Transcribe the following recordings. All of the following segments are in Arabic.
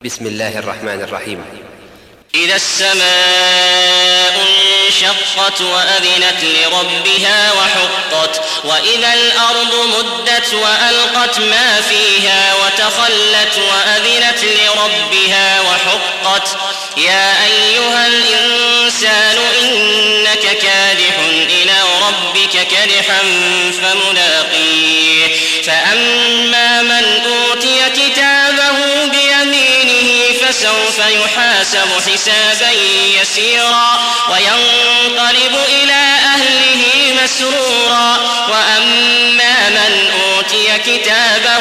بسم الله الرحمن الرحيم. إذا السماء انشقت وأذنت لربها وحقت وإذا الأرض مدت وألقت ما فيها وتخلت وأذنت لربها وحقت يا أيها الإنسان إنك كادح إلى ربك كدحا فملاقيه فأما من أوتي كتابه بيمينه فسوف يحاسب حسابا يسيرا وينقلب إلى أهله مسرورا وأما من أوتي كتابه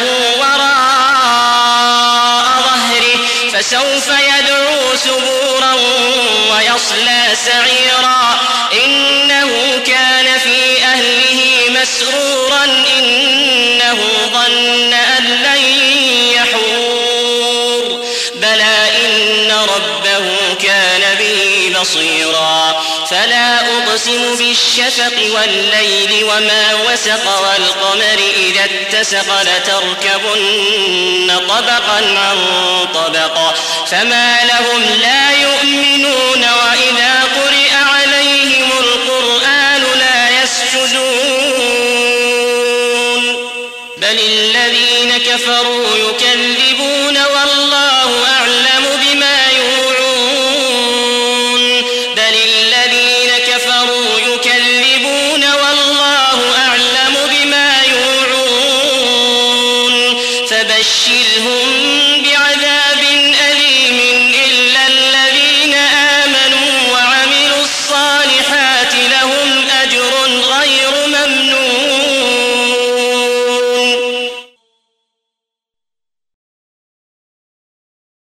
وراء ظهره فسوف يدعو ثبورا ويصلى سعيرا إنه كان في أهله مسرورا إنه ظن أن لن يحور بلى إن ربه كان به بصيرا فلا أقسم بالشفق والليل وما وسق والقمر إذا اتسق لتركبن طبقا عن طبق فما لهم لا يؤمنون